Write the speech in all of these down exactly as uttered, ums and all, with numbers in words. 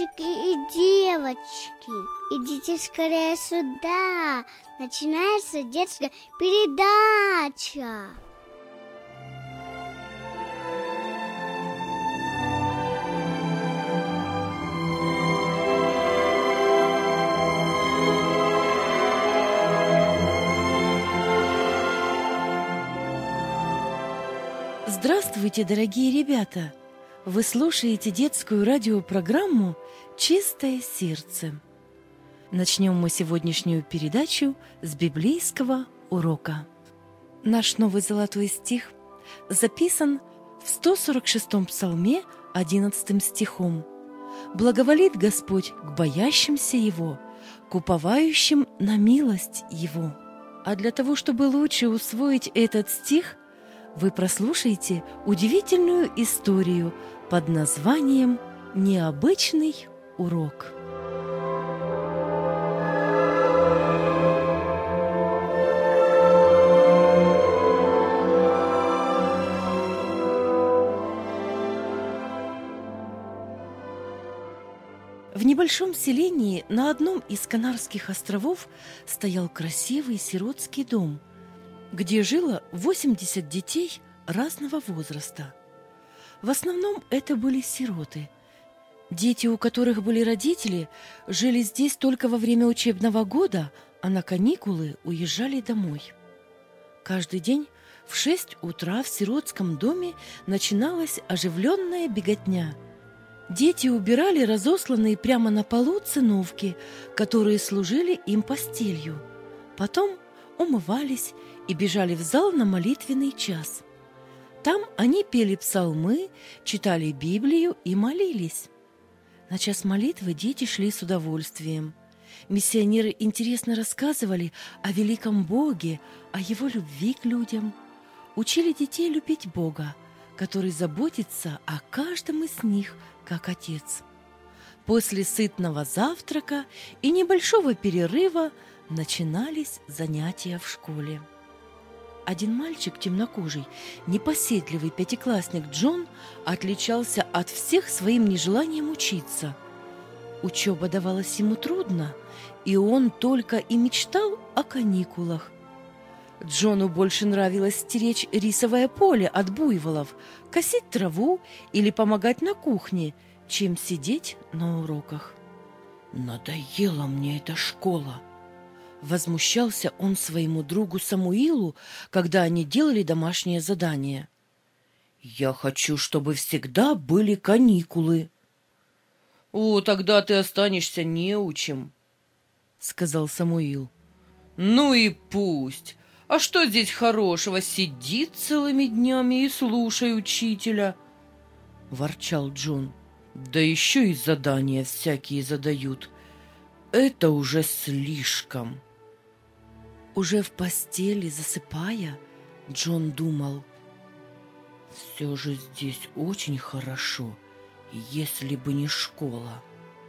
мальчики и девочки, идите скорее сюда. Начинается детская передача. Здравствуйте, дорогие ребята! Вы слушаете детскую радиопрограмму «Чистое сердце». Начнем мы сегодняшнюю передачу с библейского урока. Наш новый золотой стих записан в сто сорок шестом псалме одиннадцатым стихом. «Благоволит Господь к боящимся Его, к уповающим на милость Его». А для того, чтобы лучше усвоить этот стих, вы прослушаете удивительную историю под названием «Необычный урок». В небольшом селении на одном из Канарских островов стоял красивый сиротский дом, где жило восемьдесят детей разного возраста. В основном это были сироты. Дети, у которых были родители, жили здесь только во время учебного года, а на каникулы уезжали домой. Каждый день в шесть утра в сиротском доме начиналась оживленная беготня. Дети убирали разосланные прямо на полу циновки, которые служили им постелью. Потом умывались и бежали в зал на молитвенный час. Там они пели псалмы, читали Библию и молились. На час молитвы дети шли с удовольствием. Миссионеры интересно рассказывали о великом Боге, о Его любви к людям. Учили детей любить Бога, который заботится о каждом из них, как Отец. После сытного завтрака и небольшого перерыва начинались занятия в школе. Один мальчик, темнокожий, непоседливый пятиклассник Джон, отличался от всех своим нежеланием учиться. Учеба давалась ему трудно, и он только и мечтал о каникулах. Джону больше нравилось стеречь рисовое поле от буйволов, косить траву или помогать на кухне, чем сидеть на уроках. «Надоела мне эта школа!» Возмущался он своему другу Самуилу, когда они делали домашнее задание. «Я хочу, чтобы всегда были каникулы». «О, тогда ты останешься неучим», — сказал Самуил. «Ну и пусть. А что здесь хорошего? Сидит целыми днями и слушай учителя», — ворчал Джон. «Да еще и задания всякие задают. Это уже слишком». Уже в постели, засыпая, Джон думал: «Все же здесь очень хорошо, если бы не школа».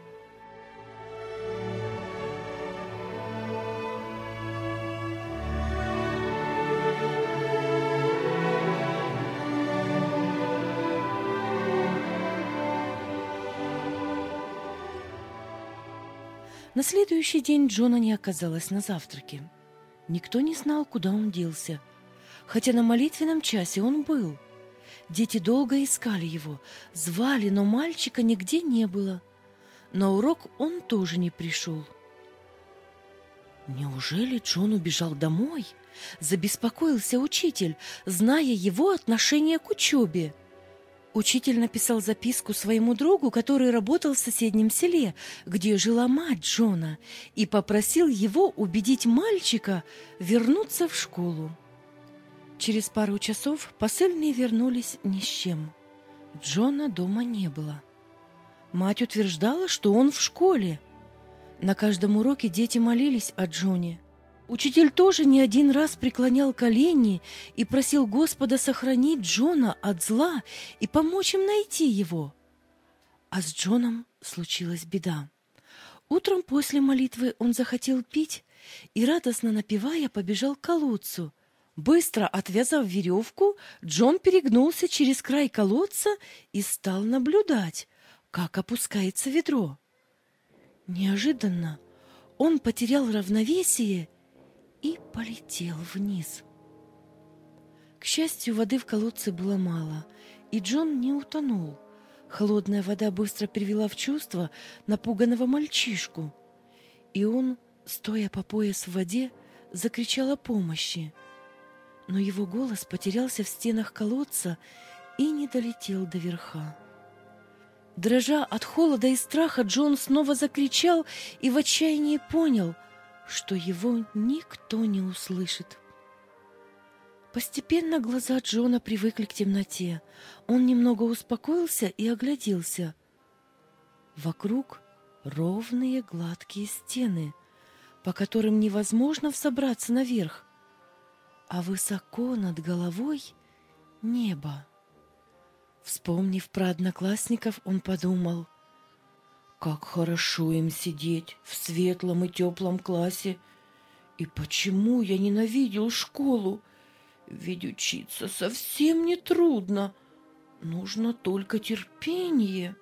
На следующий день Джона не оказалось на завтраке. Никто не знал, куда он делся, хотя на молитвенном часе он был. Дети долго искали его, звали, но мальчика нигде не было. На урок он тоже не пришел. Неужели Джон убежал домой? Забеспокоился учитель, зная его отношение к учебе. Учитель написал записку своему другу, который работал в соседнем селе, где жила мать Джона, и попросил его убедить мальчика вернуться в школу. Через пару часов посыльные вернулись ни с чем. Джона дома не было. Мать утверждала, что он в школе. На каждом уроке дети молились о Джоне. Учитель тоже не один раз преклонял колени и просил Господа сохранить Джона от зла и помочь им найти его. А с Джоном случилась беда. Утром после молитвы он захотел пить и, радостно напевая, побежал к колодцу. Быстро отвязав веревку, Джон перегнулся через край колодца и стал наблюдать, как опускается ведро. Неожиданно он потерял равновесие и полетел вниз. К счастью, воды в колодце было мало, и Джон не утонул. Холодная вода быстро привела в чувство напуганного мальчишку, и он, стоя по пояс в воде, закричал о помощи. Но его голос потерялся в стенах колодца и не долетел до верха. Дрожа от холода и страха, Джон снова закричал и в отчаянии понял, что его никто не услышит. Постепенно глаза Джона привыкли к темноте. Он немного успокоился и огляделся. Вокруг ровные гладкие стены, по которым невозможно взобраться наверх, а высоко над головой небо. Вспомнив про одноклассников, он подумал: как хорошо им сидеть в светлом и теплом классе, и почему я ненавидел школу, ведь учиться совсем не трудно, нужно только терпение.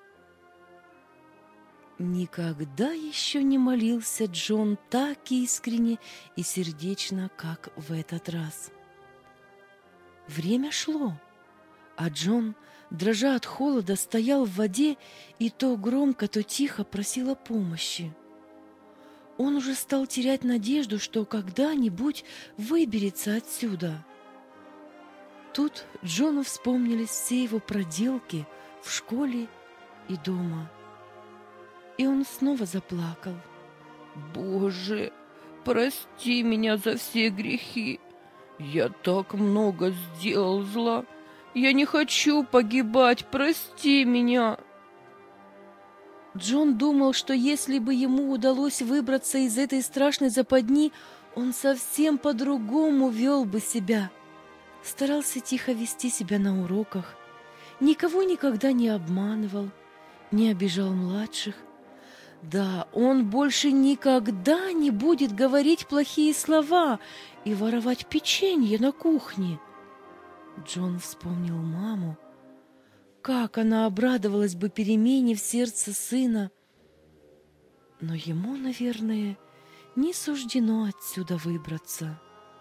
Никогда еще не молился Джон так искренне и сердечно, как в этот раз. Время шло, а Джон, дрожа от холода, стоял в воде и то громко, то тихо просил о помощи. Он уже стал терять надежду, что когда-нибудь выберется отсюда. Тут Джону вспомнились все его проделки в школе и дома. И он снова заплакал. «Боже, прости меня за все грехи. Я так много сделал зла. Я не хочу погибать, прости меня». Джон думал, что если бы ему удалось выбраться из этой страшной западни, он совсем по-другому вел бы себя. Старался тихо вести себя на уроках, никого никогда не обманывал, не обижал младших. Да, он больше никогда не будет говорить плохие слова и воровать печенье на кухне. Джон вспомнил маму. Как она обрадовалась бы перемене в сердце сына. Но ему, наверное, не суждено отсюда выбраться.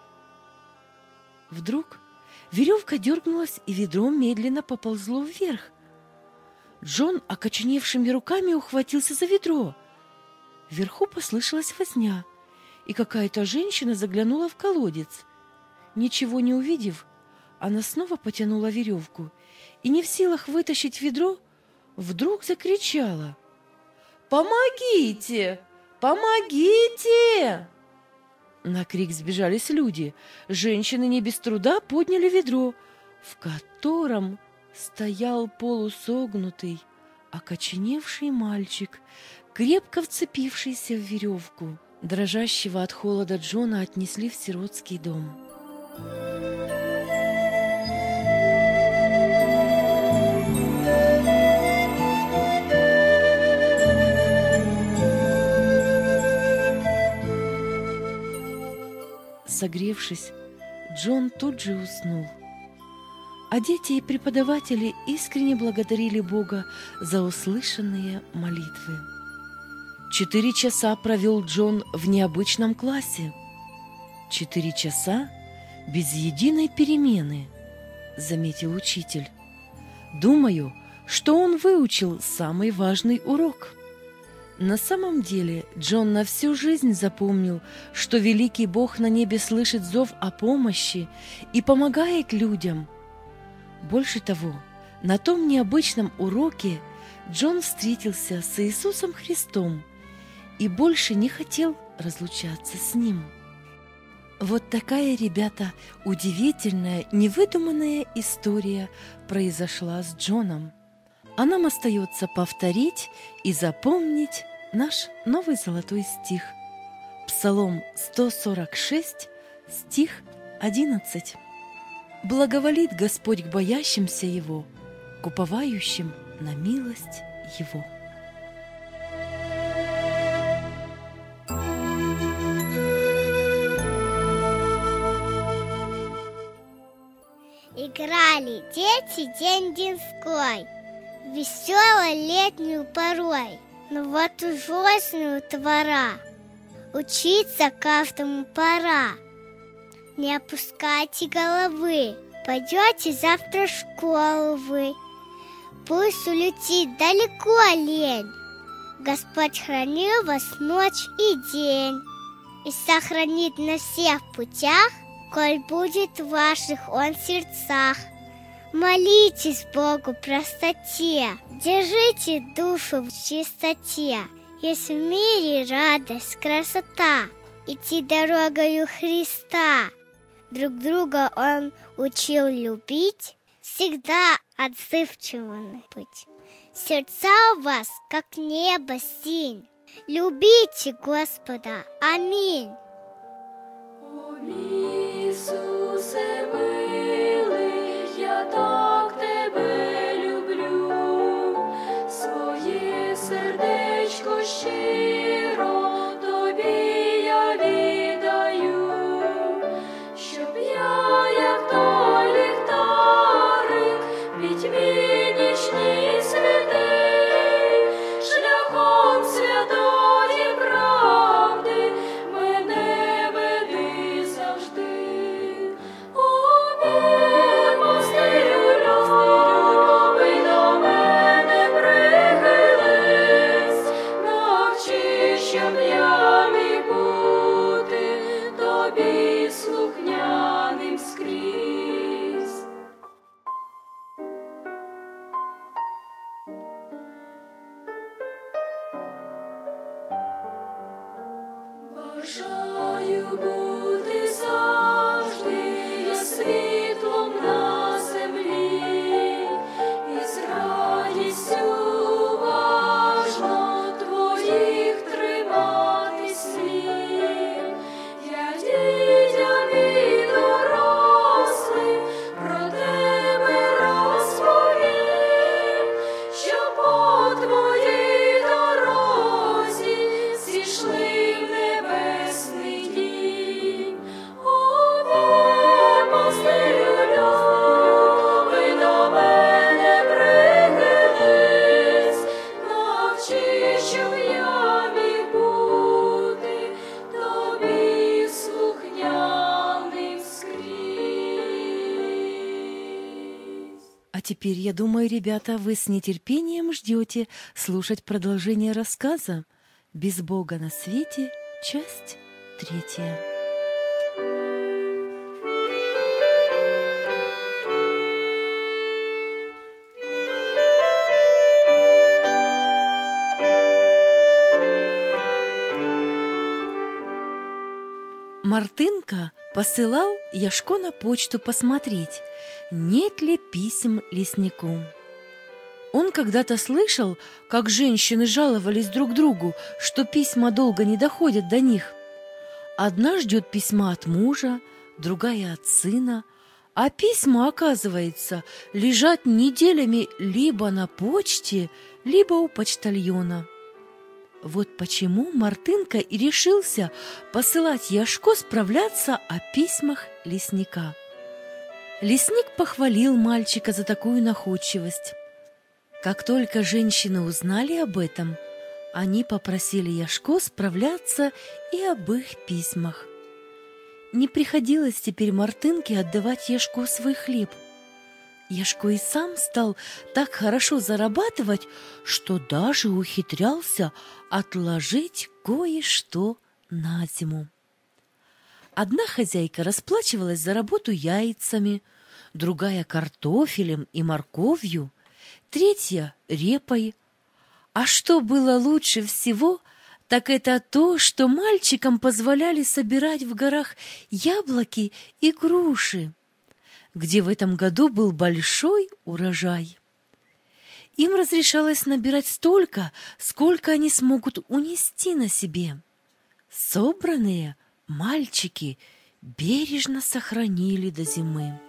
Вдруг веревка дернулась, и ведро медленно поползло вверх. Джон окоченевшими руками ухватился за ведро. Вверху послышалась возня, и какая-то женщина заглянула в колодец. Ничего не увидев, она снова потянула веревку и, не в силах вытащить ведро, вдруг закричала: «Помогите! Помогите!» На крик сбежались люди. Женщины не без труда подняли ведро, в котором стоял полусогнутый, окоченевший мальчик, крепко вцепившийся в веревку. Дрожащего от холода Джона отнесли в сиротский дом. Согревшись, Джон тут же уснул. А дети и преподаватели искренне благодарили Бога за услышанные молитвы. Четыре часа провел Джон в необычном классе. Четыре часа без единой перемены, заметил учитель. Думаю, что он выучил самый важный урок. На самом деле Джон на всю жизнь запомнил, что великий Бог на небе слышит зов о помощи и помогает людям. Больше того, на том необычном уроке Джон встретился с Иисусом Христом и больше не хотел разлучаться с Ним. Вот такая, ребята, удивительная, невыдуманная история произошла с Джоном. А нам остается повторить и запомнить наш новый золотой стих. Псалом сто сорок шесть, стих одиннадцать. «Благоволит Господь к боящимся Его, к уповающим на милость Его». Играли дети день денской, веселой летнюю порой. Ну вот уж осень утвора, учиться каждому пора. Не опускайте головы, пойдете завтра в школу вы. Пусть улетит далеко лень, Господь хранил вас ночь и день и сохранит на всех путях, коль будет в ваших он сердцах. Молитесь Богу в простоте, держите душу в чистоте. Есть в мире радость, красота, идти дорогою Христа. Друг друга Он учил любить, всегда отзывчивым быть. Сердца у вас, как небо синь, любите Господа. Аминь. О, Ісусе милий, я так тебе люблю, своє сердечко щиро тобі я віддаю, щоб я, як той ліхтарик, пітьмі нічні світей, шляхом святої правди мене веди завжди. О, милостивий любий, до мене прихились, навчи, щоб я міг бути тобі слухняним скрізь. Бажаю бути завжди я світлом на землі, і з радістю уважно твоїх тримати слів. Я дітям і дорослим про тебе розповім, що по твоїй дорозі зійшли в небесний дім. О, милостивий любий, до мене прихились, навчи, щоб я міг бути тобі слухняним скрізь. А теперь, я думаю, ребята, вы с нетерпением ждете слушать продолжение рассказа «Без Бога на свете», часть третья. Мартынка посылал Яшко на почту посмотреть, нет ли писем леснику. Он когда-то слышал, как женщины жаловались друг другу, что письма долго не доходят до них. Одна ждет письма от мужа, другая от сына, а письма, оказывается, лежат неделями либо на почте, либо у почтальона. Вот почему Мартынка и решился посылать Яшко справляться о письмах лесника. Лесник похвалил мальчика за такую находчивость. Как только женщины узнали об этом, они попросили Яшко справляться и об их письмах. Не приходилось теперь Мартынке отдавать Яшко свой хлеб. Яшко и сам стал так хорошо зарабатывать, что даже ухитрялся отложить кое-что на зиму. Одна хозяйка расплачивалась за работу яйцами, другая — картофелем и морковью, третья — репой. А что было лучше всего, так это то, что мальчикам позволяли собирать в горах яблоки и груши, где в этом году был большой урожай. Им разрешалось набирать столько, сколько они смогут унести на себе. Собранные мальчики бережно сохранили до зимы.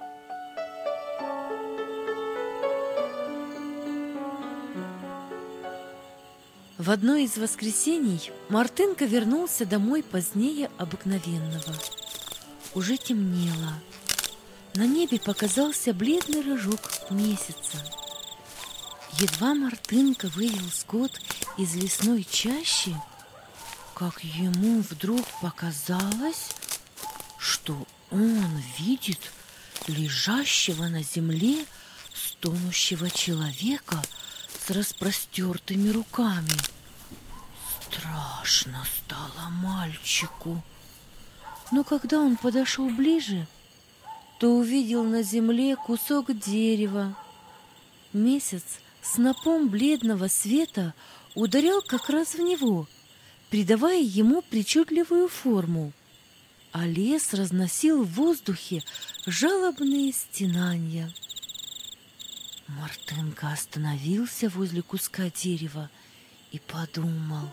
В одно из воскресений Мартынка вернулся домой позднее обыкновенного. Уже темнело. На небе показался бледный рожок месяца. Едва Мартынка вывел скот из лесной чащи, как ему вдруг показалось, что он видит лежащего на земле стонущего человека с распростертыми руками. Страшно стало мальчику. Но когда он подошел ближе, то увидел на земле кусок дерева. Месяц снопом бледного света ударял как раз в него, придавая ему причудливую форму, а лес разносил в воздухе жалобные стенания. Мартынка остановился возле куска дерева и подумал.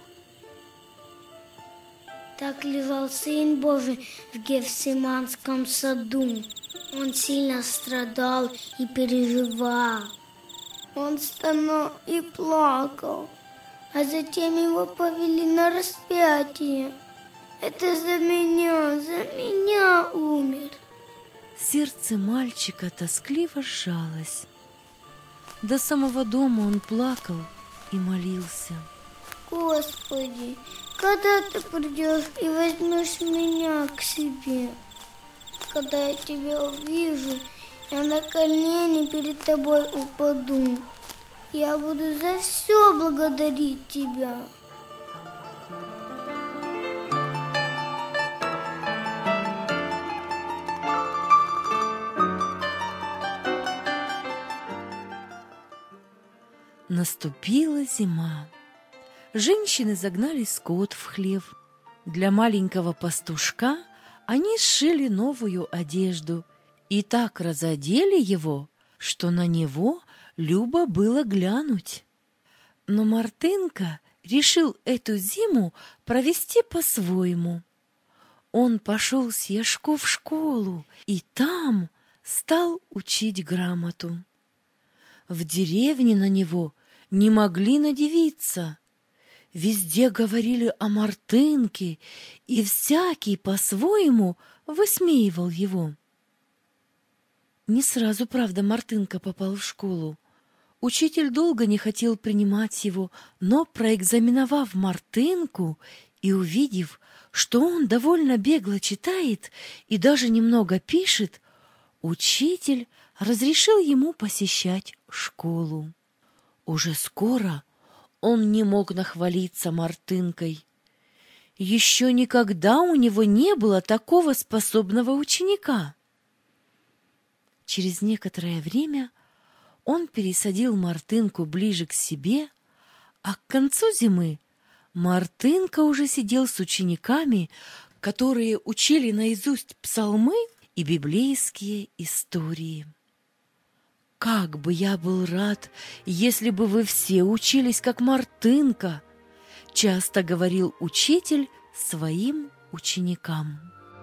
Так лежал Сын Божий в Гефсиманском саду. Он сильно страдал и переживал. Он стонал и плакал, а затем его повели на распятие. Это за меня, за меня умер. Сердце мальчика тоскливо сжалось. До самого дома он плакал и молился. Господи, когда ты придешь и возьмешь меня к себе? Когда я тебя увижу, я на колени перед тобой упаду. Я буду за все благодарить тебя. Наступила зима. Женщины загнали скот в хлев. Для маленького пастушка они сшили новую одежду и так разодели его, что на него любо было глянуть. Но Мартынка решил эту зиму провести по-своему. Он пошел с Яшко в школу и там стал учить грамоту. В деревне на него не могли надивиться. Везде говорили о Мартынке, и всякий по-своему высмеивал его. Не сразу, правда, Мартынка попал в школу. Учитель долго не хотел принимать его, но, проэкзаменовав Мартынку и увидев, что он довольно бегло читает и даже немного пишет, учитель разрешил ему посещать школу. Уже скоро он не мог нахвалиться Мартынкой. Еще никогда у него не было такого способного ученика. Через некоторое время он пересадил Мартынку ближе к себе, а к концу зимы Мартынка уже сидел с учениками, которые учили наизусть псалмы и библейские истории. «Как бы я был рад, если бы вы все учились, как Мартынка!» — часто говорил учитель своим ученикам.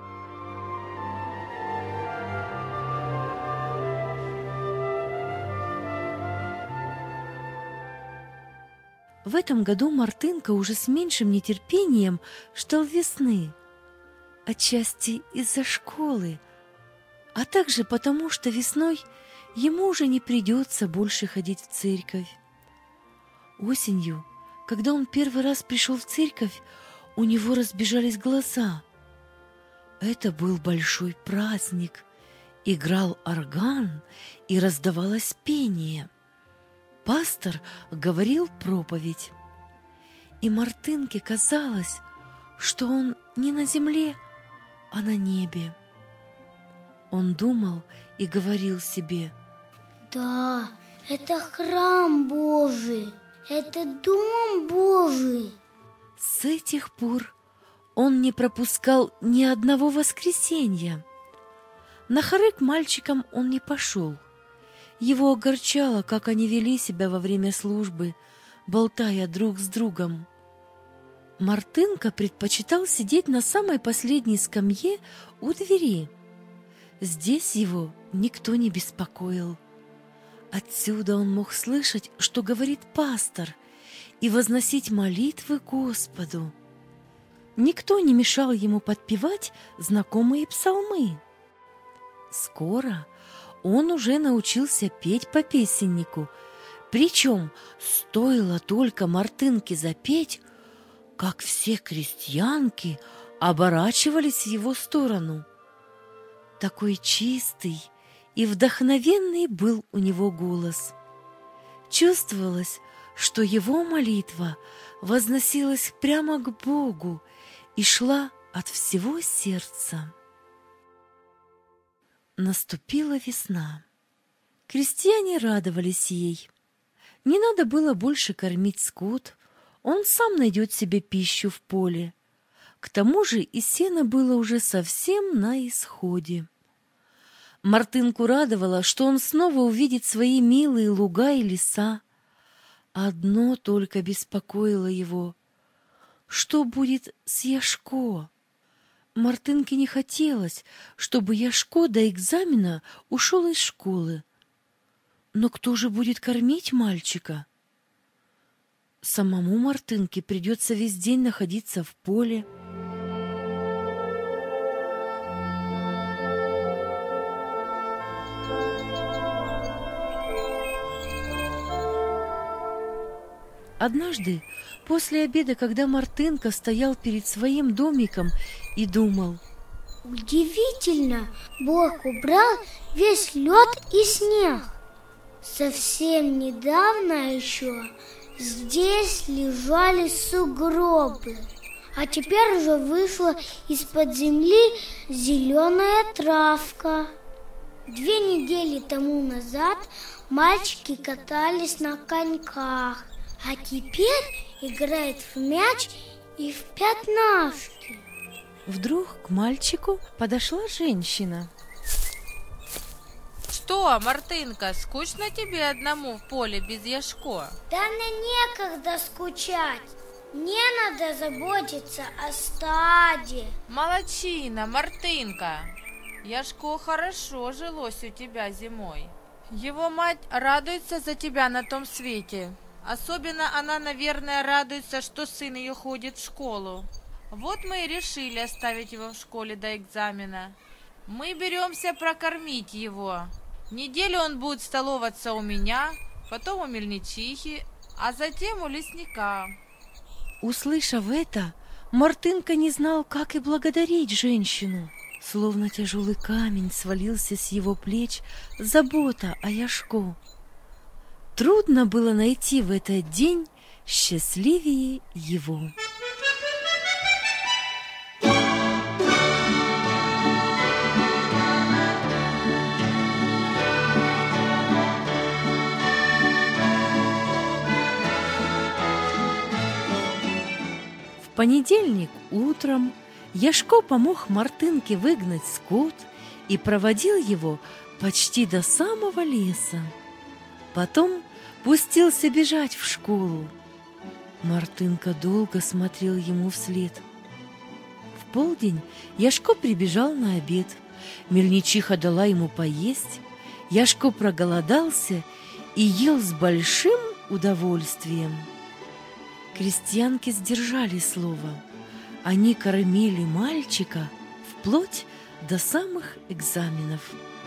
В этом году Мартынка уже с меньшим нетерпением ждал весны, отчасти из-за школы, а также потому, что весной ему уже не придется больше ходить в церковь. Осенью, когда он первый раз пришел в церковь, у него разбежались глаза. Это был большой праздник. Играл орган и раздавалось пение. Пастор говорил проповедь. И Мартынке казалось, что он не на земле, а на небе. Он думал и говорил себе: Да, это храм Божий, это дом Божий. С этих пор он не пропускал ни одного воскресенья. На хоры к мальчикам он не пошел. Его огорчало, как они вели себя во время службы, болтая друг с другом. Мартынка предпочитал сидеть на самой последней скамье у двери. Здесь его никто не беспокоил. Отсюда он мог слышать, что говорит пастор, и возносить молитвы Господу. Никто не мешал ему подпевать знакомые псалмы. Скоро он уже научился петь по песеннику, Причем стоило только Мартынке запеть, как все крестьянки оборачивались в его сторону. Такой чистый и вдохновенный был у него голос. Чувствовалось, что его молитва возносилась прямо к Богу и шла от всего сердца. Наступила весна. Крестьяне радовались ей. Не надо было больше кормить скот, он сам найдет себе пищу в поле. К тому же и сено было уже совсем на исходе. Мартынку радовало, что он снова увидит свои милые луга и леса. Одно только беспокоило его. Что будет с Яшко? Мартынке не хотелось, чтобы Яшко до экзамена ушел из школы. Но кто же будет кормить мальчика? Самому Мартынке придется весь день находиться в поле. Однажды, после обеда, когда Мартынка стоял перед своим домиком и думал: удивительно, Бог убрал весь лед и снег. Совсем недавно еще здесь лежали сугробы, а теперь уже вышла из-под земли зеленая травка. Две недели тому назад мальчики катались на коньках, а теперь играет в мяч и в пятнашки. Вдруг к мальчику подошла женщина. Что, Мартынка, скучно тебе одному в поле без Яшко? Да мне некогда скучать. Мне надо заботиться о стаде. Молодчина, Мартынка. Яшко хорошо жилось у тебя зимой. Его мать радуется за тебя на том свете. Особенно она, наверное, радуется, что сын ее ходит в школу. Вот мы и решили оставить его в школе до экзамена. Мы беремся прокормить его. Неделю он будет столоваться у меня, потом у мельничихи, а затем у лесника. Услышав это, Мартынка не знал, как и благодарить женщину. Словно тяжелый камень свалился с его плеч забота о Яшко. Трудно было найти в этот день счастливее его. В понедельник утром Яшко помог Мартынке выгнать скот и проводил его почти до самого леса. Потом пустился бежать в школу. Мартынка долго смотрел ему вслед. В полдень Яшко прибежал на обед. Мельничиха дала ему поесть. Яшко проголодался и ел с большим удовольствием. Крестьянки сдержали слово. Они кормили мальчика вплоть до самых экзаменов.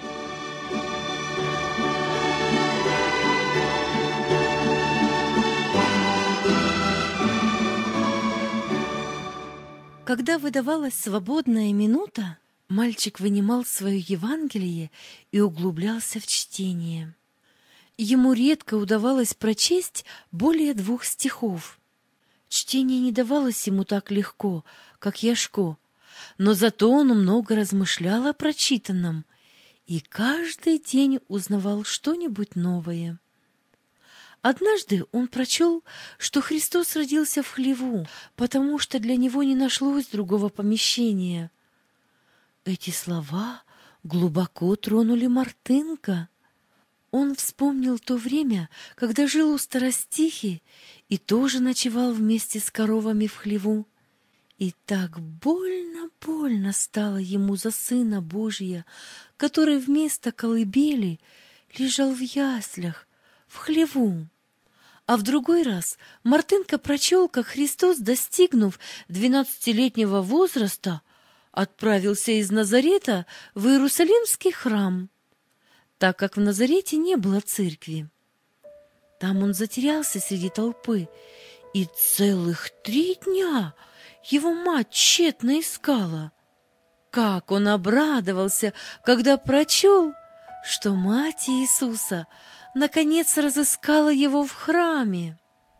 Когда выдавалась свободная минута, мальчик вынимал свое Евангелие и углублялся в чтение. Ему редко удавалось прочесть более двух стихов. Чтение не давалось ему так легко, как Яшко, но зато он много размышлял о прочитанном и каждый день узнавал что-нибудь новое. Однажды он прочел, что Христос родился в хлеву, потому что для него не нашлось другого помещения. Эти слова глубоко тронули Мартынка. Он вспомнил то время, когда жил у старостихи и тоже ночевал вместе с коровами в хлеву. И так больно-больно стало ему за Сына Божия, который вместо колыбели лежал в яслях, в хлеву. А в другой раз Мартынка прочел, как Христос, достигнув двенадцатилетнего возраста, отправился из Назарета в Иерусалимский храм, так как в Назарете не было церкви. Там он затерялся среди толпы, и целых три дня его мать тщетно искала. Как он обрадовался, когда прочел, что мать Иисуса наконец разыскала его в храме.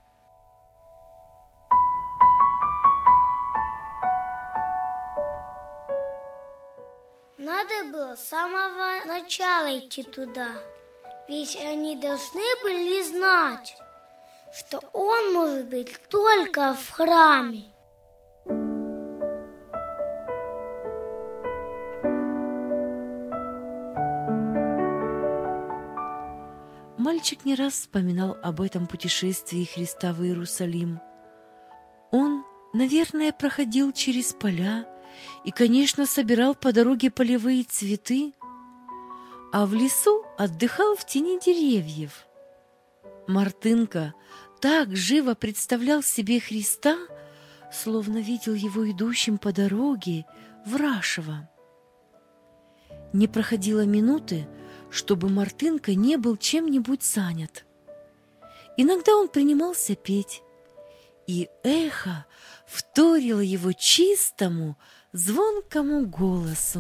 Надо было с самого начала идти туда, ведь они должны были знать, что он может быть только в храме. Мальчик не раз вспоминал об этом путешествии Христа в Иерусалим. Он, наверное, проходил через поля и, конечно, собирал по дороге полевые цветы, а в лесу отдыхал в тени деревьев. Мартынка так живо представлял себе Христа, словно видел его идущим по дороге в Рашево. Не проходило минуты, чтобы Мартынка не был чем-нибудь занят. Иногда он принимался петь, и эхо вторило его чистому, звонкому голосу.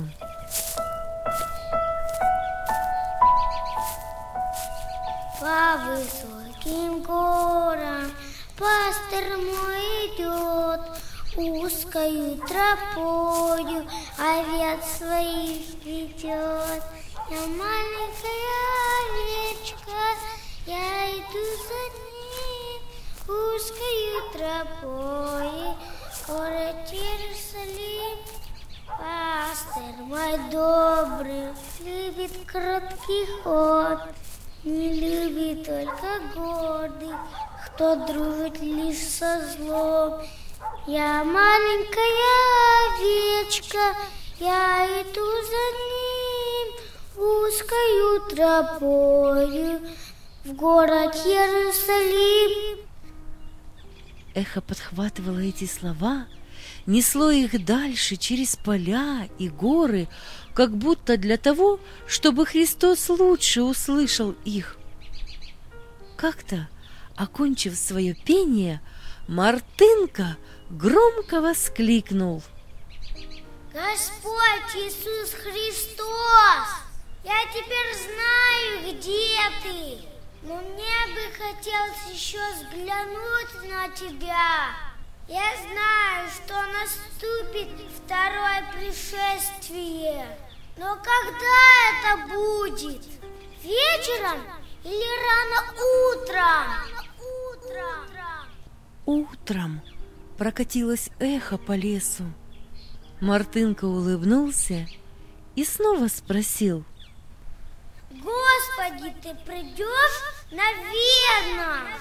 По высоким горам пастырь мой идет, узкою тропою овец своих ведет. Я маленькая овечка, я иду за ним узкою тропой, город Иерусалим. Пастырь мой добрый любит короткий ход, не любит только гордый, кто дружит лишь со злом. Я маленькая овечка, я иду за ним узкою тропою в город Иерусалим. Эхо подхватывало эти слова, несло их дальше через поля и горы, как будто для того, чтобы Христос лучше услышал их. Как-то, окончив свое пение, Мартынка громко воскликнул: Господь Иисус Христос, я теперь знаю, где ты, но мне бы хотелось еще взглянуть на тебя. Я знаю, что наступит второе пришествие, но когда это будет? Вечером или рано утром? Утром. Утром прокатилось эхо по лесу. Мартынка улыбнулся и снова спросил: Господи, ты придешь? Наверно.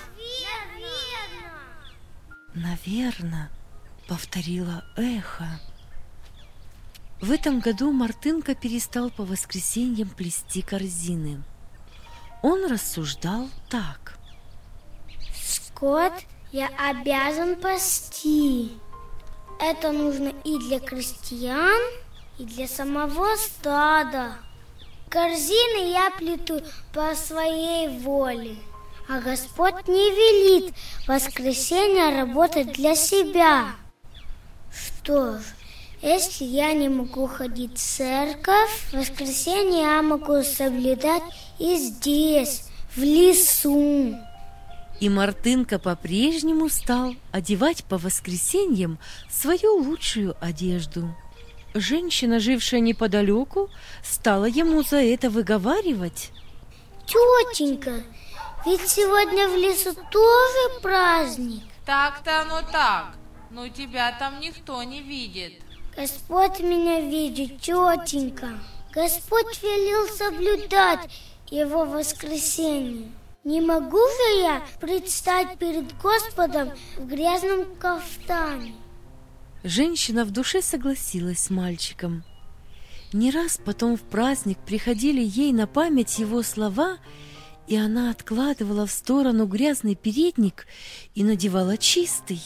«Наверно», — повторило эхо. В этом году Мартынка перестал по воскресеньям плести корзины. Он рассуждал так: скот я обязан пасти. Это нужно и для крестьян, и для самого стада. Корзины я плету по своей воле, а Господь не велит в воскресенье работать для себя. Что ж, если я не могу ходить в церковь, в воскресенье я могу соблюдать и здесь, в лесу. И Мартынка по-прежнему стал одевать по воскресеньям свою лучшую одежду. Женщина, жившая неподалеку, стала ему за это выговаривать: Тетенька, ведь сегодня в лесу тоже праздник. Так-то оно так, но тебя там никто не видит. Господь меня видит, тетенька. Господь велел соблюдать его воскресенье. Не могу же я предстать перед Господом в грязном кафтане? Женщина в душе согласилась с мальчиком. Не раз потом в праздник приходили ей на память его слова, и она откладывала в сторону грязный передник и надевала чистый.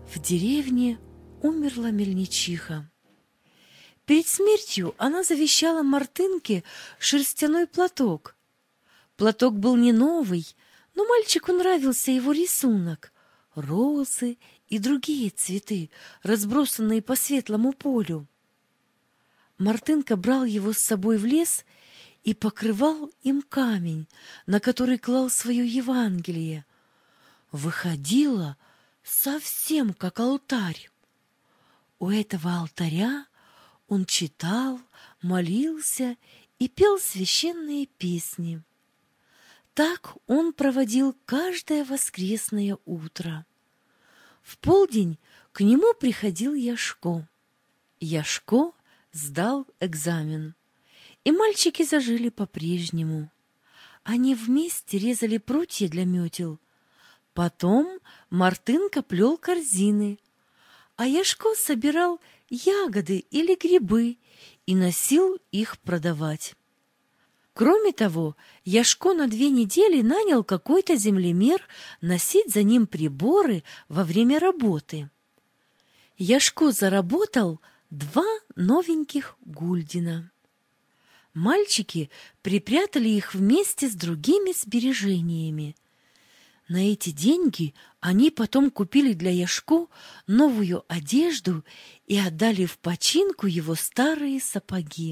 В деревне умерла мельничиха. Перед смертью она завещала Мартынке шерстяной платок. Платок был не новый, но мальчику нравился его рисунок — розы и другие цветы, разбросанные по светлому полю. Мартынка брал его с собой в лес и покрывал им камень, на который клал свое Евангелие. Выходило совсем как алтарь. У этого алтаря он читал, молился и пел священные песни. Так он проводил каждое воскресное утро. В полдень к нему приходил Яшко. Яшко сдал экзамен, и мальчики зажили по-прежнему. Они вместе резали прутья для метел. Потом Мартынка плел корзины, а Яшко собирал ягоды или грибы и носил их продавать. Кроме того, Яшко на две недели нанял какой-то землемер носить за ним приборы во время работы. Яшко заработал два новеньких гульдена. Мальчики припрятали их вместе с другими сбережениями. На эти деньги они потом купили для Яшко новую одежду и отдали в починку его старые сапоги.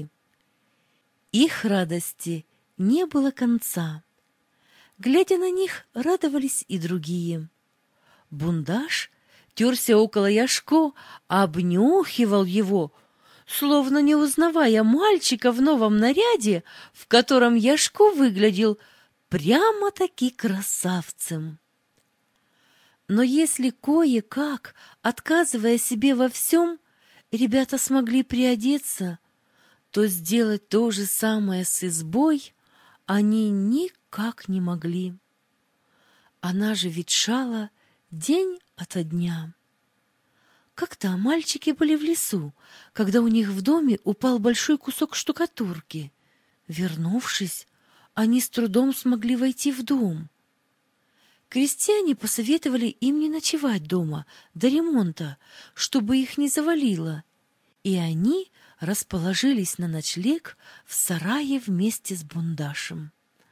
Их радости не было конца. Глядя на них, радовались и другие. Бундаш терся около Яшко, обнюхивал его, словно не узнавая мальчика в новом наряде, в котором Яшко выглядел прямо-таки красавцем. Но если кое-как, отказывая себе во всем, ребята смогли приодеться, то сделать то же самое с избой они никак не могли. Она же ветшала день ото дня. Как-то мальчики были в лесу, когда у них в доме упал большой кусок штукатурки. Вернувшись, они с трудом смогли войти в дом. Крестьяне посоветовали им не ночевать дома до ремонта, чтобы их не завалило, и они расположились на ночлег в сарае вместе с Бундашем.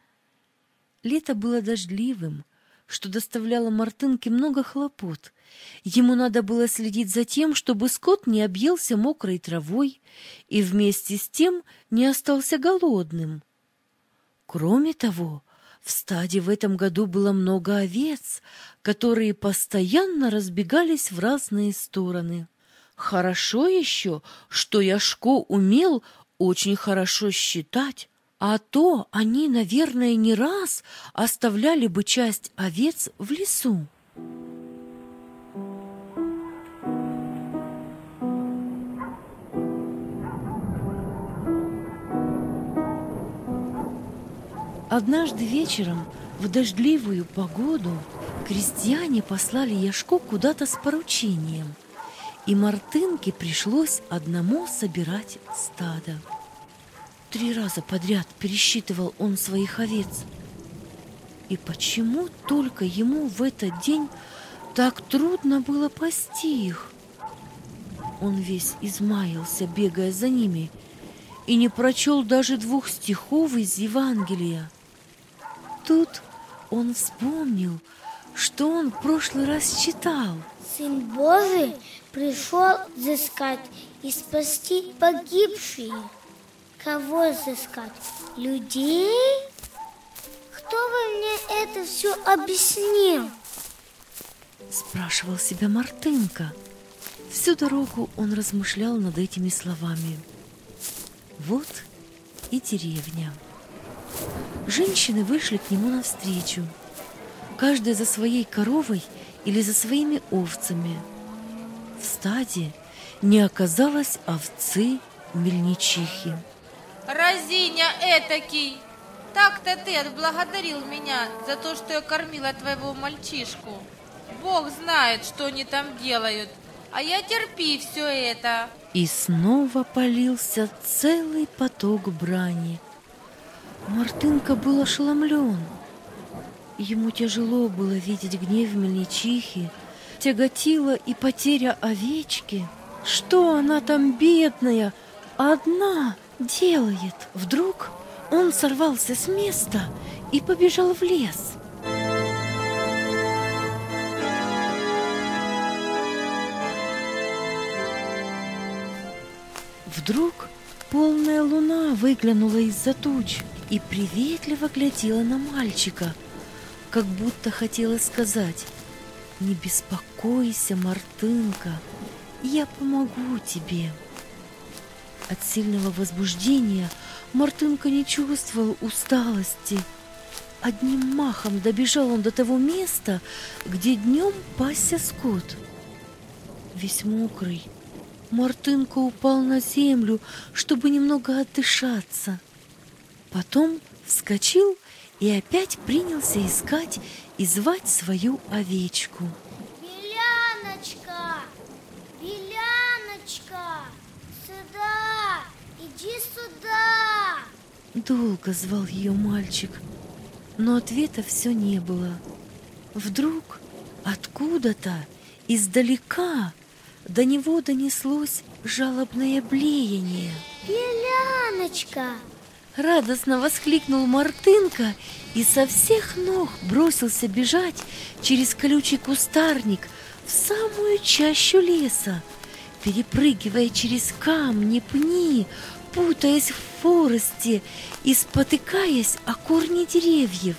Лето было дождливым, что доставляло Мартынке много хлопот. Ему надо было следить за тем, чтобы скот не объелся мокрой травой и вместе с тем не остался голодным. Кроме того, в стаде в этом году было много овец, которые постоянно разбегались в разные стороны. Хорошо еще, что Яшко умел очень хорошо считать, а то они, наверное, не раз оставляли бы часть овец в лесу. Однажды вечером в дождливую погоду крестьяне послали Яшко куда-то с поручением, и Мартынке пришлось одному собирать стадо. Три раза подряд пересчитывал он своих овец. И почему только ему в этот день так трудно было пасти их? Он весь измаялся, бегая за ними, и не прочел даже двух стихов из Евангелия. Тут он вспомнил, что он в прошлый раз читал. Сын Божий пришел взыскать и спасти погибшие. Кого взыскать? Людей? Кто бы мне это все объяснил? Спрашивал себя Мартынка. Всю дорогу он размышлял над этими словами. Вот и деревня. Женщины вышли к нему навстречу, каждая за своей коровой или за своими овцами. В стаде не оказалось овцы мельничихи. Разиня этакий, так-то ты отблагодарил меня за то, что я кормила твоего мальчишку. Бог знает, что они там делают, а я терпи все это. И снова полился целый поток брани. Мартынка был ошеломлен. Ему тяжело было видеть гнев мельничихи, тяготила и потеря овечки. Что она там, бедная, одна делает? Вдруг он сорвался с места и побежал в лес. Вдруг полная луна выглянула из-за туч и приветливо глядела на мальчика, как будто хотела сказать: «Не беспокойся, Мартынка, я помогу тебе». От сильного возбуждения Мартынка не чувствовал усталости. Одним махом добежал он до того места, где днем пасся скот. Весь мокрый, Мартынка упал на землю, чтобы немного отдышаться. Потом вскочил и опять принялся искать и звать свою овечку. Беляночка! Беляночка! Сюда! Иди сюда! Долго звал ее мальчик, но ответа все не было. Вдруг откуда-то издалека до него донеслось жалобное блеяние. Беляночка! Радостно воскликнул Мартынка и со всех ног бросился бежать через колючий кустарник в самую чащу леса, перепрыгивая через камни, пни, путаясь в форосте и спотыкаясь о корни деревьев.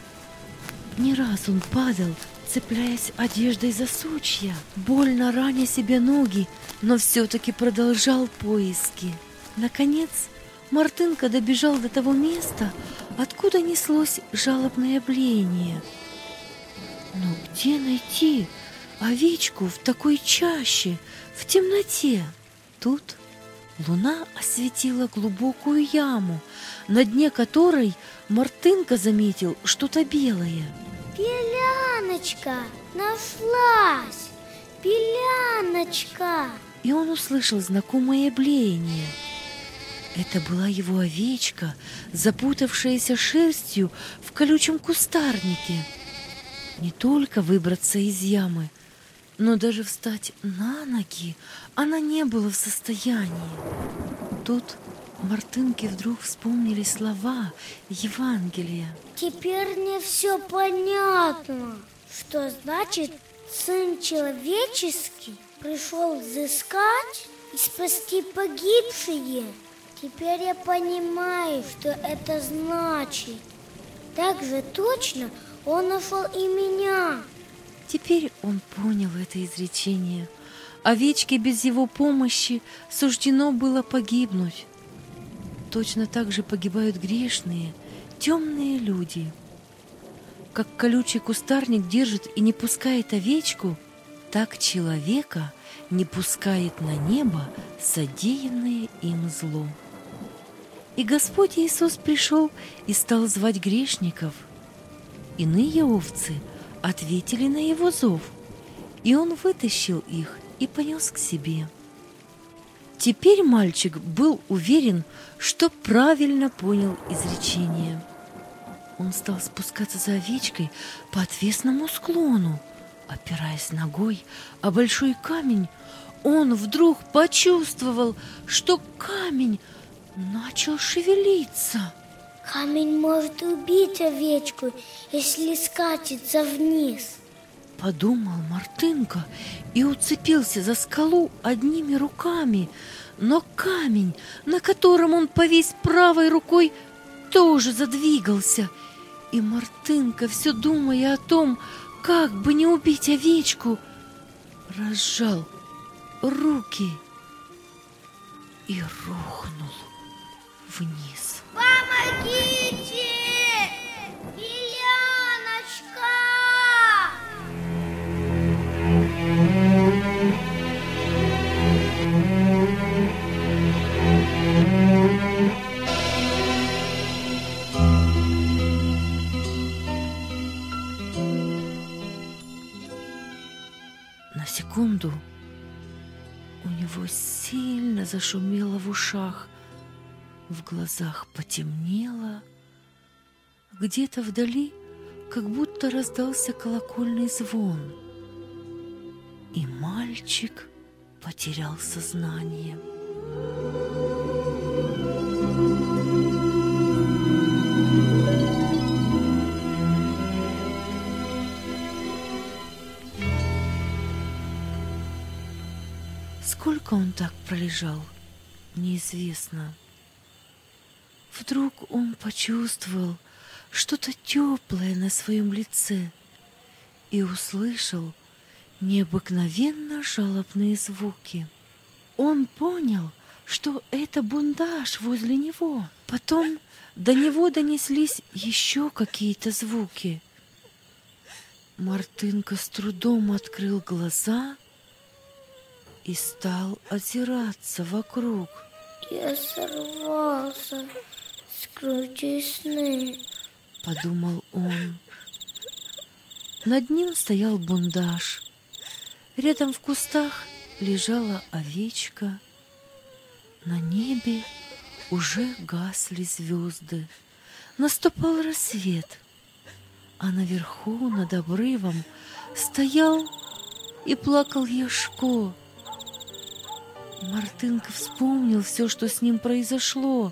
Не раз он падал, цепляясь одеждой за сучья, больно раня себе ноги, но все-таки продолжал поиски. Наконец, Мартынка добежал до того места, откуда неслось жалобное блеяние. Но где найти овечку в такой чаще, в темноте? Тут луна осветила глубокую яму, на дне которой Мартынка заметил что-то белое. Беляночка! Нашлась! Беляночка! И он услышал знакомое блеяние. Это была его овечка, запутавшаяся шерстью в колючем кустарнике. Не только выбраться из ямы, но даже встать на ноги она не была в состоянии. Тут Мартынке вдруг вспомнили слова Евангелия. Теперь мне все понятно, что значит Сын Человеческий пришел взыскать и спасти погибшие. Теперь я понимаю, что это значит. Так же точно он нашел и меня. Теперь он понял это изречение. Овечке без его помощи суждено было погибнуть. Точно так же погибают грешные, темные люди. Как колючий кустарник держит и не пускает овечку, так человека не пускает на небо содеянное им зло. И Господь Иисус пришел и стал звать грешников. Иные овцы ответили на его зов, и он вытащил их и понес к себе. Теперь мальчик был уверен, что правильно понял изречение. Он стал спускаться за овечкой по отвесному склону. Опираясь ногой о большой камень, он вдруг почувствовал, что камень начал шевелиться. Камень может убить овечку, если скатится вниз. Подумал Мартынка и уцепился за скалу одними руками, но камень, на котором он повис правой рукой, тоже задвигался. И Мартынка, все думая о том, как бы не убить овечку, разжал руки и рухнул вниз. Помогите! Беляночка! На секунду у него сильно зашумело в ушах, в глазах потемнело, где-то вдали как будто раздался колокольный звон. и мальчик потерял сознание. Сколько он так пролежал, неизвестно. Вдруг он почувствовал что-то теплое на своем лице и услышал необыкновенно жалобные звуки. Он понял, что это бундаш возле него. Потом до него донеслись еще какие-то звуки. Мартынка с трудом открыл глаза и стал озираться вокруг. Я сорвался с крутизны, подумал он. Над ним стоял бундаш. Рядом в кустах лежала овечка. На небе уже гасли звезды. Наступал рассвет, а наверху, над обрывом, стоял и плакал Яшко. Мартынка вспомнил все, что с ним произошло.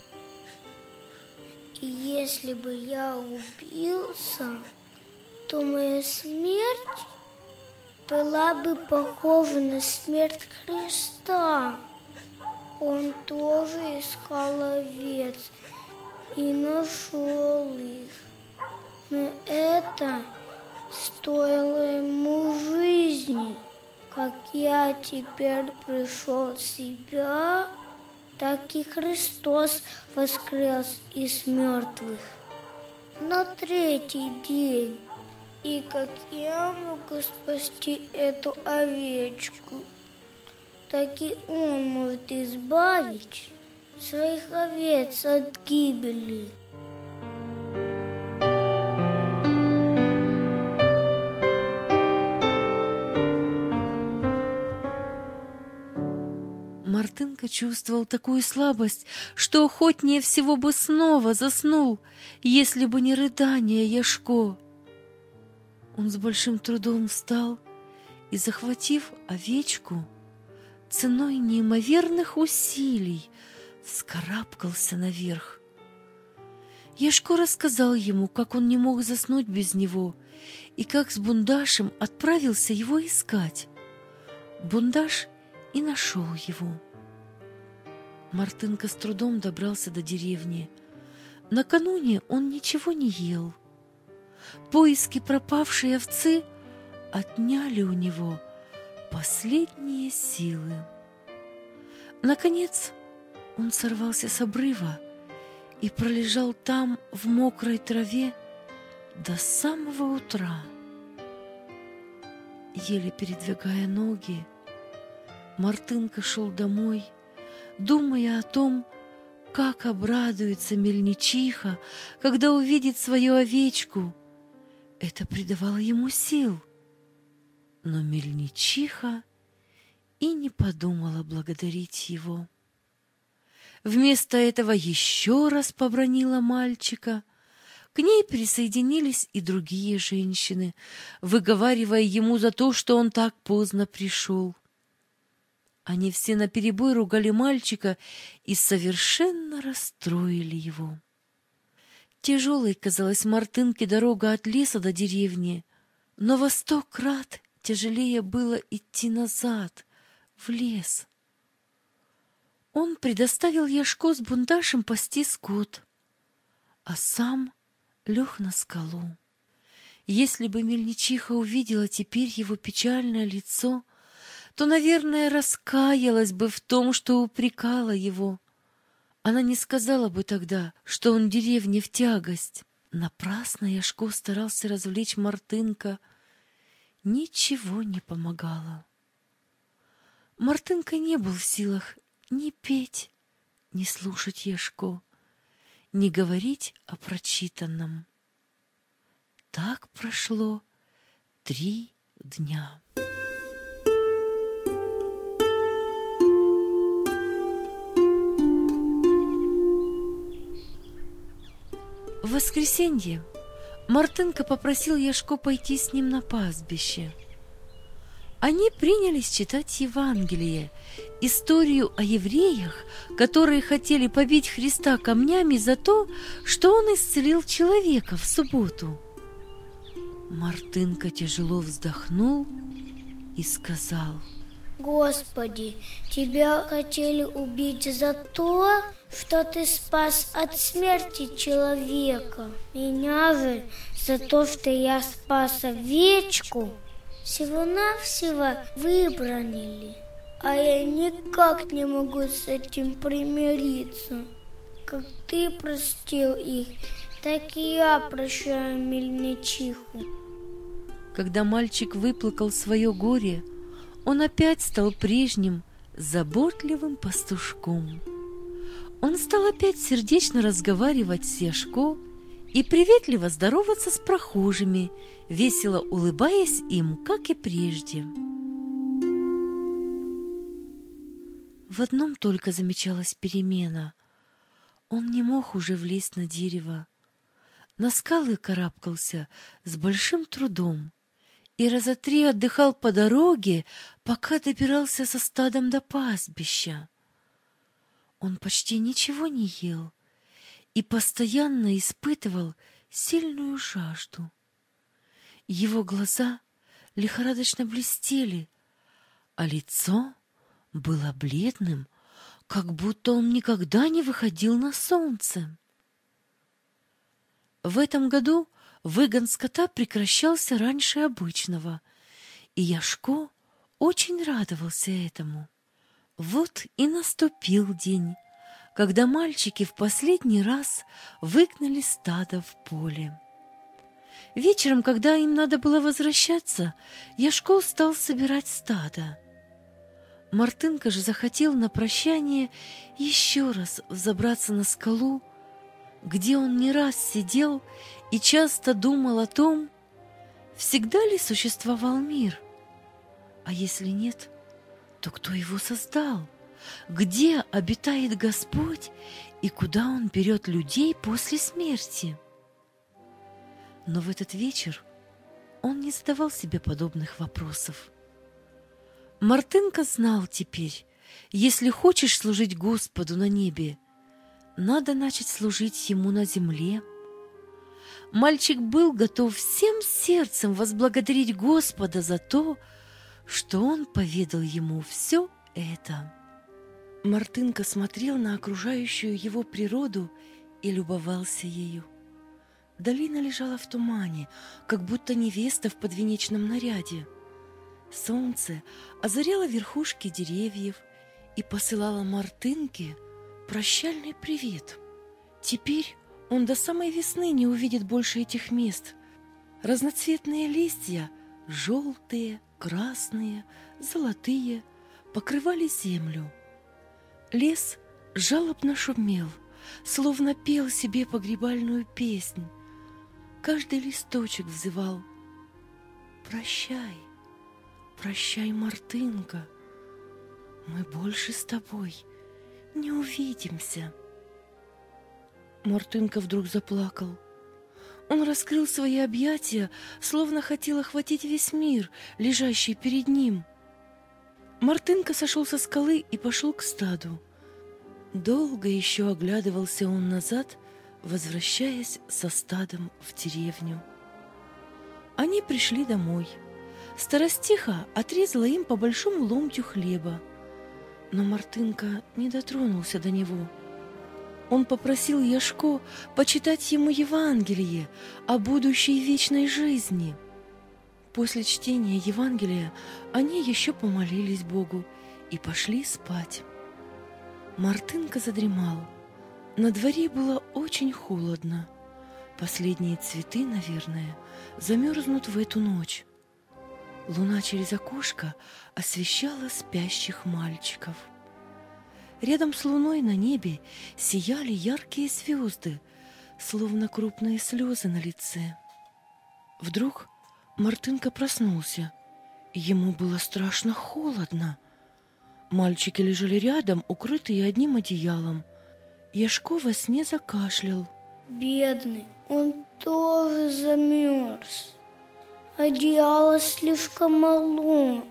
И если бы я убился, то моя смерть была бы похожа на смерть Христа. Он тоже искал овец и нашел их. Но это стоило ему жизни. Как я теперь пришел в себя, так и Христос воскрес из мертвых на третий день. И как я могу спасти эту овечку, так и Он может избавить своих овец от гибели. Мартынка чувствовал такую слабость, что охотнее всего бы снова заснул, если бы не рыдание Яшко. Он с большим трудом встал и, захватив овечку, ценой неимоверных усилий вскарабкался наверх. Яшко рассказал ему, как он не мог заснуть без него, и как с бундашем отправился его искать. Бундаш и нашел его. Мартынка с трудом добрался до деревни. Накануне он ничего не ел. Поиски пропавшей овцы отняли у него последние силы. Наконец он сорвался с обрыва и пролежал там в мокрой траве до самого утра. Еле передвигая ноги, Мартынка шел домой, думая о том, как обрадуется мельничиха, когда увидит свою овечку. Это придавало ему сил. Но мельничиха и не подумала благодарить его. Вместо этого еще раз побранила мальчика. К ней присоединились и другие женщины, выговаривая ему за то, что он так поздно пришел. Они все наперебой ругали мальчика и совершенно расстроили его. Тяжелой казалась Мартынке дорога от леса до деревни, но во сто крат тяжелее было идти назад, в лес. Он предоставил Яшко с бундашем пасти скот, а сам лег на скалу. Если бы мельничиха увидела теперь его печальное лицо, то, наверное, раскаялась бы в том, что упрекала его. Она не сказала бы тогда, что он деревне в тягость. Напрасно Яшко старался развлечь Мартынка. Ничего не помогало. Мартынка не был в силах ни петь, ни слушать Яшко, ни говорить о прочитанном. Так прошло три дня. В воскресенье Мартынка попросил Яшко пойти с ним на пастбище. Они принялись читать Евангелие, историю о евреях, которые хотели побить Христа камнями за то, что он исцелил человека в субботу. Мартынка тяжело вздохнул и сказал: Господи, тебя хотели убить за то, что ты спас от смерти человека. Меня же за то, что я спас овечку, всего-навсего выбранили. А я никак не могу с этим примириться. Как ты простил их, так и я прощаю мельничиху. Когда мальчик выплакал свое горе, он опять стал прежним заботливым пастушком. Он стал опять сердечно разговаривать с Яшко и приветливо здороваться с прохожими, весело улыбаясь им, как и прежде. В одном только замечалась перемена. Он не мог уже влезть на дерево. На скалы карабкался с большим трудом и раза три отдыхал по дороге, пока добирался со стадом до пастбища. Он почти ничего не ел и постоянно испытывал сильную жажду. Его глаза лихорадочно блестели, а лицо было бледным, как будто он никогда не выходил на солнце. В этом году выгон скота прекращался раньше обычного, и Яшко очень радовался этому. Вот и наступил день, когда мальчики в последний раз выгнали стадо в поле. Вечером, когда им надо было возвращаться, Яшко стал собирать стадо. Мартынка же захотел на прощание еще раз взобраться на скалу, где он не раз сидел и часто думал о том, всегда ли существовал мир, а если нет, то кто его создал, где обитает Господь и куда Он берет людей после смерти. Но в этот вечер он не задавал себе подобных вопросов. Мартынка знал теперь, если хочешь служить Господу на небе, надо начать служить Ему на земле. Мальчик был готов всем сердцем возблагодарить Господа за то, что Он поведал ему все это. Мартынка смотрел на окружающую его природу и любовался ею. Долина лежала в тумане, как будто невеста в подвенечном наряде. Солнце озаряло верхушки деревьев и посылало Мартынке прощальный привет. Теперь он до самой весны не увидит больше этих мест. Разноцветные листья, желтые, красные, золотые, покрывали землю. Лес жалобно шумел, словно пел себе погребальную песнь. Каждый листочек взывал: «Прощай, прощай, Мартынка, мы больше с тобой не увидимся». Мартынка вдруг заплакал. Он раскрыл свои объятия, словно хотел охватить весь мир, лежащий перед ним. Мартынка сошел со скалы и пошел к стаду. Долго еще оглядывался он назад, возвращаясь со стадом в деревню. Они пришли домой. Старостиха отрезала им по большому ломтю хлеба, но Мартынка не дотронулся до него. Он попросил Яшко почитать ему Евангелие о будущей вечной жизни. После чтения Евангелия они еще помолились Богу и пошли спать. Мартынка задремал. На дворе было очень холодно. Последние цветы, наверное, замерзнут в эту ночь. Луна через окошко освещала спящих мальчиков. Рядом с луной на небе сияли яркие звезды, словно крупные слезы на лице. Вдруг Мартынка проснулся. Ему было страшно холодно. Мальчики лежали рядом, укрытые одним одеялом. Яшко во сне закашлял. Бедный, он тоже замерз. Одеяло слишком мало.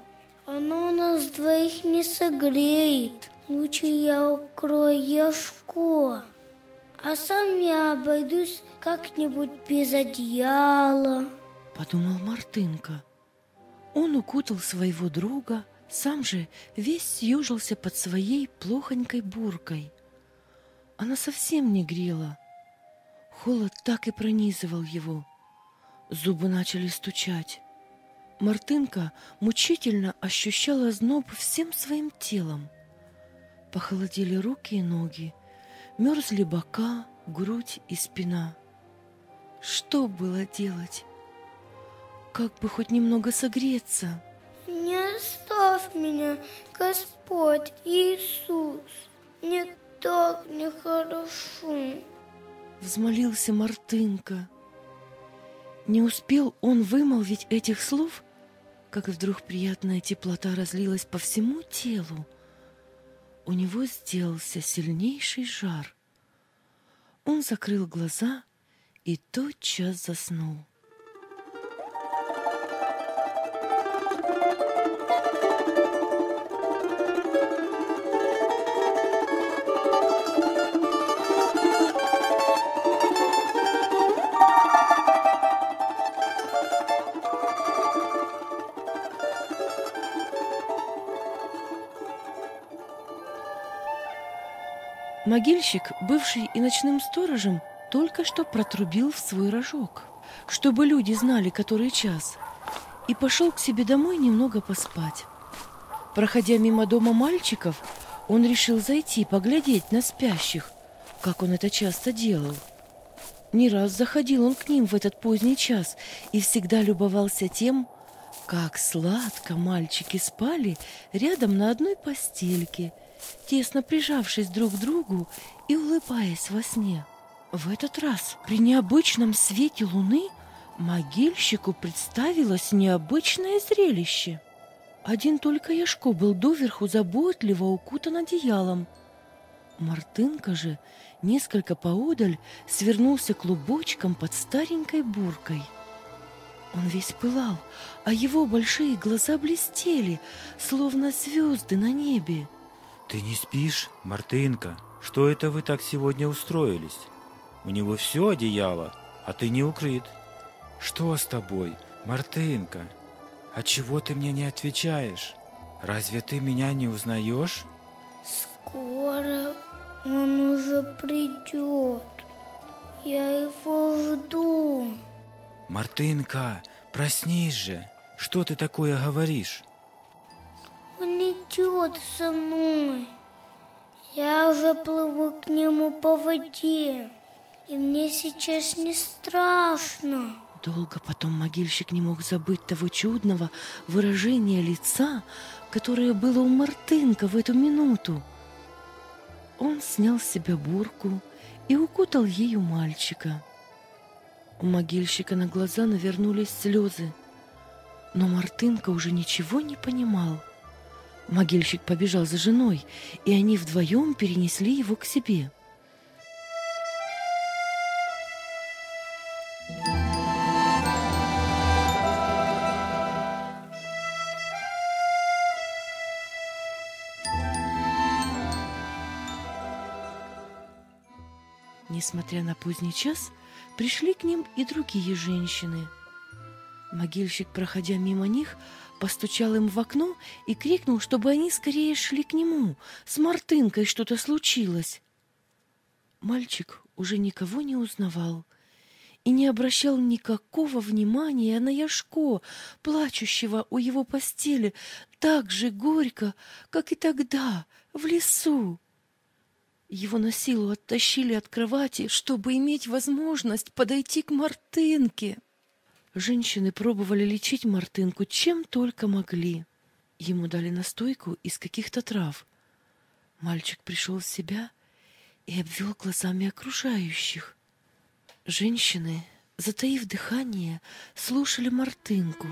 Оно нас двоих не согреет. Лучше я укрою Яшко, а сам я обойдусь как-нибудь без одеяла, подумал Мартынка. Он укутал своего друга, сам же весь съежился под своей плохонькой буркой. Она совсем не грела. Холод так и пронизывал его. Зубы начали стучать. Мартынка мучительно ощущала озноб всем своим телом. Похолодели руки и ноги, мерзли бока, грудь и спина. Что было делать? Как бы хоть немного согреться? Не оставь меня, Господь Иисус, мне так нехорошо, взмолился Мартынка. Не успел он вымолвить этих слов, как вдруг приятная теплота разлилась по всему телу. У него сделался сильнейший жар. Он закрыл глаза и тотчас заснул. Могильщик, бывший и ночным сторожем, только что протрубил в свой рожок, чтобы люди знали, который час, и пошел к себе домой немного поспать. Проходя мимо дома мальчиков, он решил зайти поглядеть на спящих, как он это часто делал. Не раз заходил он к ним в этот поздний час и всегда любовался тем, как сладко мальчики спали рядом на одной постельке, тесно прижавшись друг к другу и улыбаясь во сне. В этот раз при необычном свете луны могильщику представилось необычное зрелище. Один только Яшко был доверху заботливо укутан одеялом. Мартынка же несколько поодаль свернулся клубочком под старенькой буркой. Он весь пылал, а его большие глаза блестели, словно звезды на небе. Ты не спишь, Мартынка? Что это вы так сегодня устроились? У него все одеяло, а ты не укрыт. Что с тобой, Мартынка? Отчего ты мне не отвечаешь? Разве ты меня не узнаешь? Скоро он уже придет. Я его жду. Мартынка, проснись же. Что ты такое говоришь? Он идет со мной. Я уже плыву к нему по воде, и мне сейчас не страшно. Долго потом могильщик не мог забыть того чудного выражения лица, которое было у Мартынка в эту минуту. Он снял с себя бурку и укутал ею мальчика. У могильщика на глаза навернулись слезы, но Мартынка уже ничего не понимал. Могильщик побежал за женой, и они вдвоем перенесли его к себе. Несмотря на поздний час, пришли к ним и другие женщины. Могильщик, проходя мимо них, постучал им в окно и крикнул, чтобы они скорее шли к нему. С Мартынкой что-то случилось. Мальчик уже никого не узнавал и не обращал никакого внимания на Яшко, плачущего у его постели так же горько, как и тогда, в лесу. Его на силу оттащили от кровати, чтобы иметь возможность подойти к Мартынке. Женщины пробовали лечить Мартынку чем только могли. Ему дали настойку из каких-то трав. Мальчик пришел в себя и обвел глазами окружающих. Женщины, затаив дыхание, слушали Мартынку.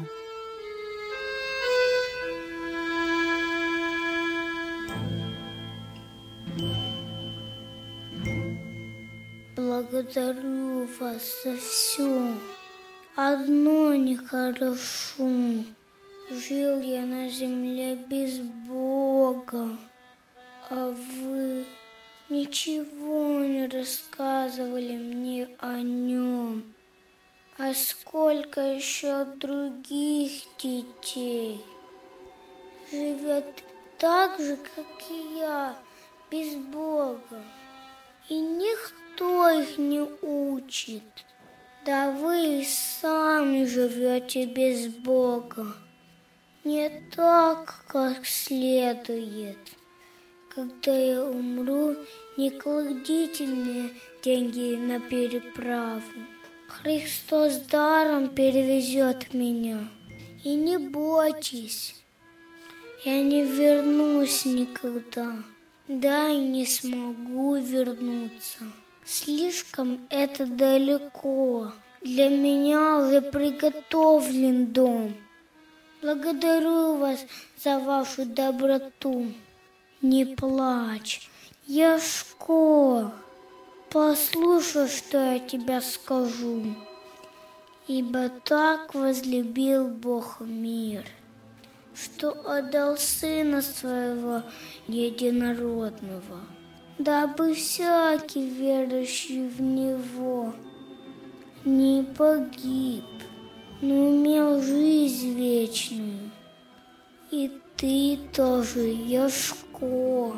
Благодарю вас за все. Одно нехорошо. Жил я на земле без Бога, а вы ничего не рассказывали мне о нем. А сколько еще других детей живет так же, как и я, без Бога, и никто их не учит. Да вы и сами живете без Бога, не так, как следует. Когда я умру, не кладите мне деньги на переправу. Христос даром перевезет меня. И не бойтесь, я не вернусь никогда. Да и не смогу вернуться. Слишком это далеко. Для меня уже приготовлен дом. Благодарю вас за вашу доброту. Не плачь, Яшко, послушай, что я тебе скажу. Ибо так возлюбил Бог мир, что отдал Сына Своего Единородного, дабы всякий верующий в Него не погиб, но имел жизнь вечную. И ты тоже, Яшко.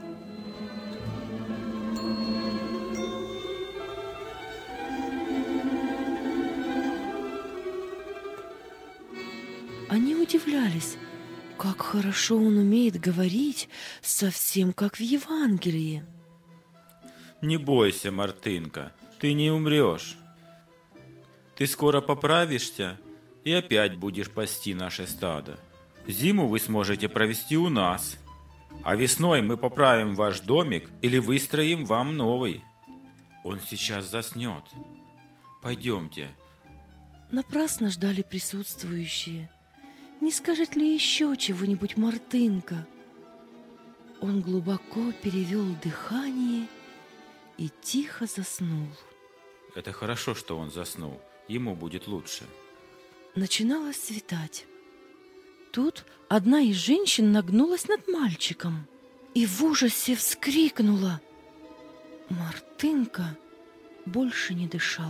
Они удивлялись, как хорошо он умеет говорить, совсем как в Евангелии. Не бойся, Мартынка, ты не умрешь. Ты скоро поправишься и опять будешь пасти наше стадо. Зиму вы сможете провести у нас, а весной мы поправим ваш домик или выстроим вам новый. Он сейчас заснет. Пойдемте. Напрасно ждали присутствующие. Не скажет ли еще чего-нибудь Мартынка? Он глубоко перевел дыхание и тихо заснул. Это хорошо, что он заснул. Ему будет лучше. Начинало светать. Тут одна из женщин нагнулась над мальчиком и в ужасе вскрикнула. Мартынка больше не дышал.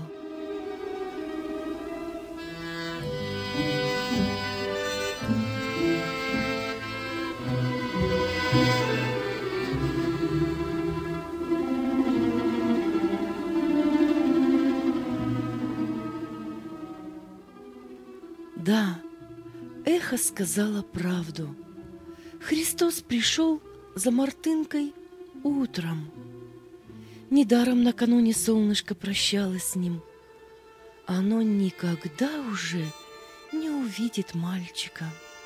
Да, эхо сказала правду. Христос пришел за Мартынкой утром. Недаром накануне солнышко прощалось с ним. Оно никогда уже не увидит мальчика.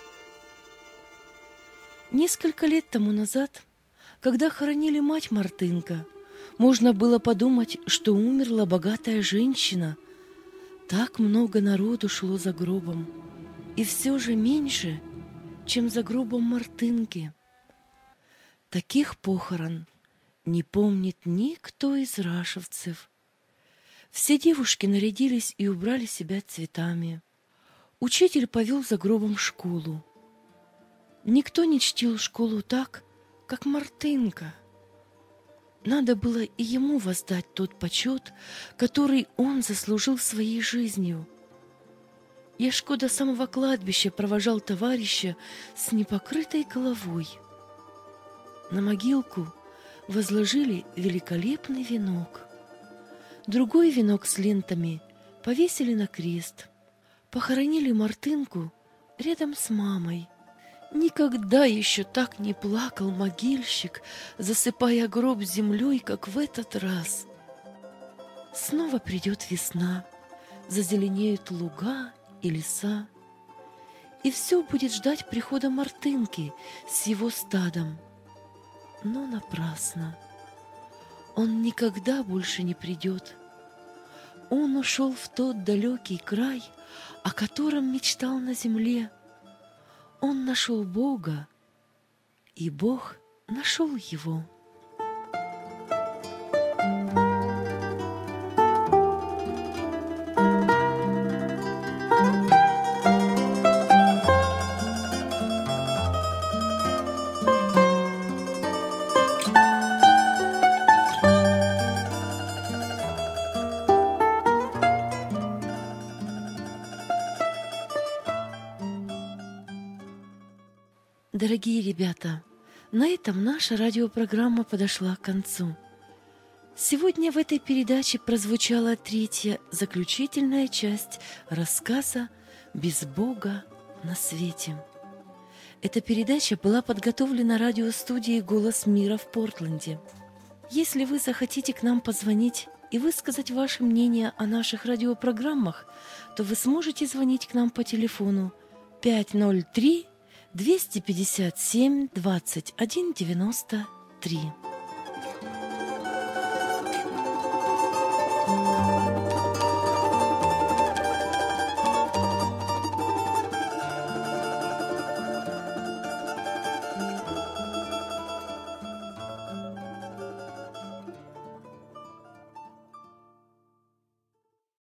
Несколько лет тому назад, когда хоронили мать Мартынка, можно было подумать, что умерла богатая женщина. Так много народу шло за гробом, и все же меньше, чем за гробом Мартынки. Таких похорон не помнит никто из рашевцев. Все девушки нарядились и убрали себя цветами. Учитель повел за гробом школу. Никто не чтил школу так, как Мартынка. Надо было и ему воздать тот почет, который он заслужил своей жизнью. Яшко до самого кладбища провожал товарища с непокрытой головой. На могилку возложили великолепный венок. Другой венок с лентами повесили на крест. Похоронили Мартынку рядом с мамой. Никогда еще так не плакал могильщик, засыпая гроб землей, как в этот раз. Снова придет весна, зазеленеют луга и леса, и все будет ждать прихода Мартынки с его стадом. Но напрасно. Он никогда больше не придет. Он ушел в тот далекий край, о котором мечтал на земле. Он нашел Бога, и Бог нашел его. Дорогие ребята, на этом наша радиопрограмма подошла к концу. Сегодня в этой передаче прозвучала третья, заключительная часть рассказа «Без Бога на свете». Эта передача была подготовлена радиостудией «Голос мира» в Портленде. Если вы захотите к нам позвонить и высказать ваше мнение о наших радиопрограммах, то вы сможете звонить к нам по телефону пять ноль три двести пятьдесят семь двадцать один девяносто три.